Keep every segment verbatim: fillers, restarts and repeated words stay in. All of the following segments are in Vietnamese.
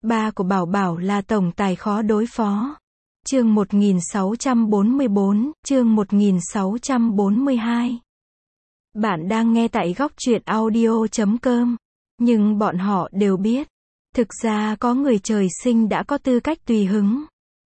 Ba của Bảo Bảo là tổng tài khó đối phó. Chương một nghìn sáu trăm bốn mươi bốn, chương một nghìn sáu trăm bốn mươi hai. Bạn đang nghe tại góc truyện audio chấm com. Nhưng bọn họ đều biết, thực ra có người trời sinh đã có tư cách tùy hứng.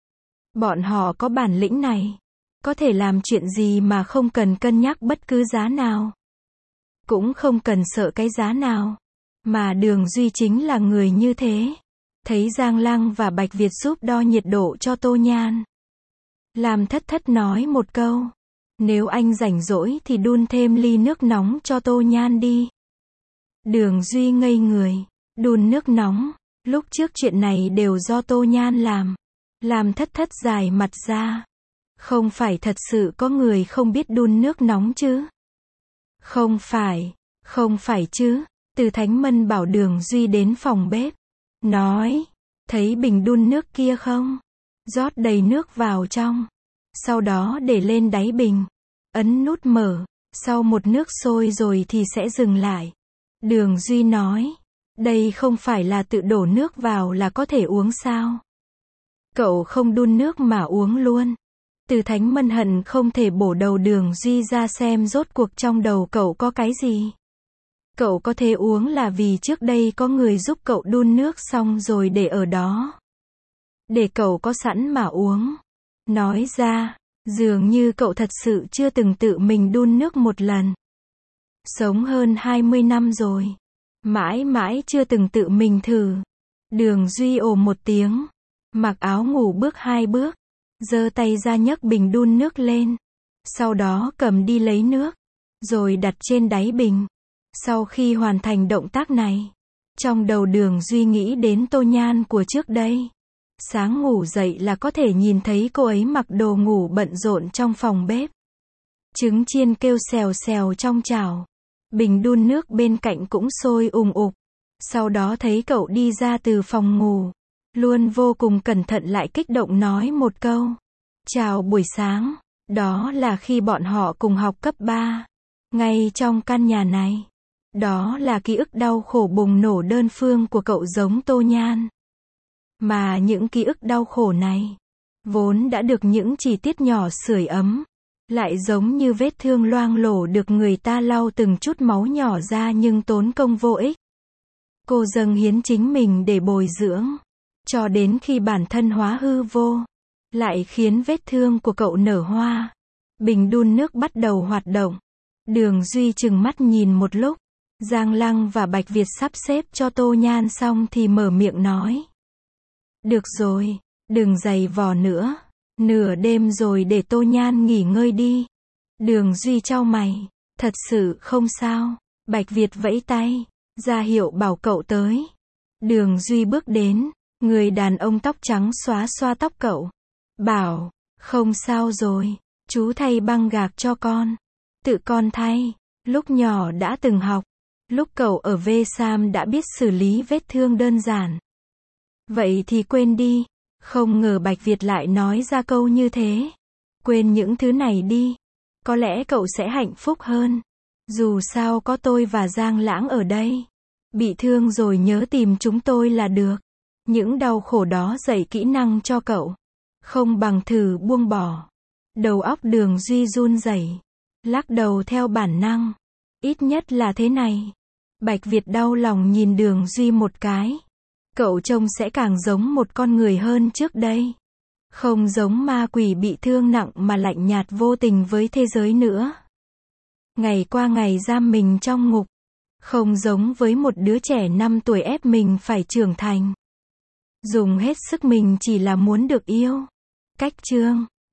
Bọn họ có bản lĩnh này, có thể làm chuyện gì mà không cần cân nhắc bất cứ giá nào. Cũng không cần sợ cái giá nào. Mà Đường Duy chính là người như thế. Thấy Giang Lăng và Bạch Việt giúp đo nhiệt độ cho Tô Nhan. Làm Thất Thất nói một câu. Nếu anh rảnh rỗi thì đun thêm ly nước nóng cho Tô Nhan đi. Đường Duy ngây người. Đun nước nóng. Lúc trước chuyện này đều do Tô Nhan làm. Làm Thất Thất dài mặt ra. Không phải thật sự có người không biết đun nước nóng chứ? Không phải. Không phải chứ. Từ Thánh Mân bảo Đường Duy đến phòng bếp. Nói. Thấy bình đun nước kia không? Rót đầy nước vào trong. Sau đó để lên đáy bình. Ấn nút mở. Sau một nước sôi rồi thì sẽ dừng lại. Đường Duy nói. Đây không phải là tự đổ nước vào là có thể uống sao? Cậu không đun nước mà uống luôn. Từ Thánh Mân hận không thể bổ đầu Đường Duy ra xem rốt cuộc trong đầu cậu có cái gì. Cậu có thể uống là vì trước đây có người giúp cậu đun nước xong rồi để ở đó. Để cậu có sẵn mà uống. Nói ra, dường như cậu thật sự chưa từng tự mình đun nước một lần. Sống hơn hai mươi năm rồi. Mãi mãi chưa từng tự mình thử. Đường Duy ồ một tiếng. Mặc áo ngủ bước hai bước. Giơ tay ra nhấc bình đun nước lên. Sau đó cầm đi lấy nước. Rồi đặt trên đáy bình. Sau khi hoàn thành động tác này, trong đầu Đường Duy nghĩ đến Tô Nhan của trước đây. Sáng ngủ dậy là có thể nhìn thấy cô ấy mặc đồ ngủ bận rộn trong phòng bếp. Trứng chiên kêu xèo xèo trong chảo. Bình đun nước bên cạnh cũng sôi ùng ục. Sau đó thấy cậu đi ra từ phòng ngủ. Luôn vô cùng cẩn thận lại kích động nói một câu. Chào buổi sáng. Đó là khi bọn họ cùng học cấp ba. Ngay trong căn nhà này. Đó là ký ức đau khổ bùng nổ đơn phương của cậu giống Tô Nhan. Mà những ký ức đau khổ này, vốn đã được những chi tiết nhỏ sưởi ấm, lại giống như vết thương loang lổ được người ta lau từng chút máu nhỏ ra nhưng tốn công vô ích. Cô dâng hiến chính mình để bồi dưỡng, cho đến khi bản thân hóa hư vô, lại khiến vết thương của cậu nở hoa. Bình đun nước bắt đầu hoạt động. Đường Duy trừng mắt nhìn một lúc. Giang Lăng và Bạch Việt sắp xếp cho Tô Nhan xong thì mở miệng nói. Được rồi, đừng giày vò nữa. Nửa đêm rồi để Tô Nhan nghỉ ngơi đi. Đường Duy chau mày. Thật sự không sao. Bạch Việt vẫy tay, ra hiệu bảo cậu tới. Đường Duy bước đến. Người đàn ông tóc trắng xóa xoa tóc cậu. Bảo, không sao rồi. Chú thay băng gạc cho con. Tự con thay. Lúc nhỏ đã từng học. Lúc cậu ở vê sam đã biết xử lý vết thương đơn giản. Vậy thì quên đi. Không ngờ Bạch Việt lại nói ra câu như thế. Quên những thứ này đi. Có lẽ cậu sẽ hạnh phúc hơn. Dù sao có tôi và Giang Lãng ở đây. Bị thương rồi nhớ tìm chúng tôi là được. Những đau khổ đó dạy kỹ năng cho cậu. Không bằng thử buông bỏ. Đầu óc Đường Duy run rẩy, lắc đầu theo bản năng. Ít nhất là thế này. Bạch Việt đau lòng nhìn Đường Duy một cái. Cậu trông sẽ càng giống một con người hơn trước đây. Không giống ma quỷ bị thương nặng mà lạnh nhạt vô tình với thế giới nữa. Ngày qua ngày giam mình trong ngục. Không giống với một đứa trẻ năm tuổi ép mình phải trưởng thành. Dùng hết sức mình chỉ là muốn được yêu. Cách chương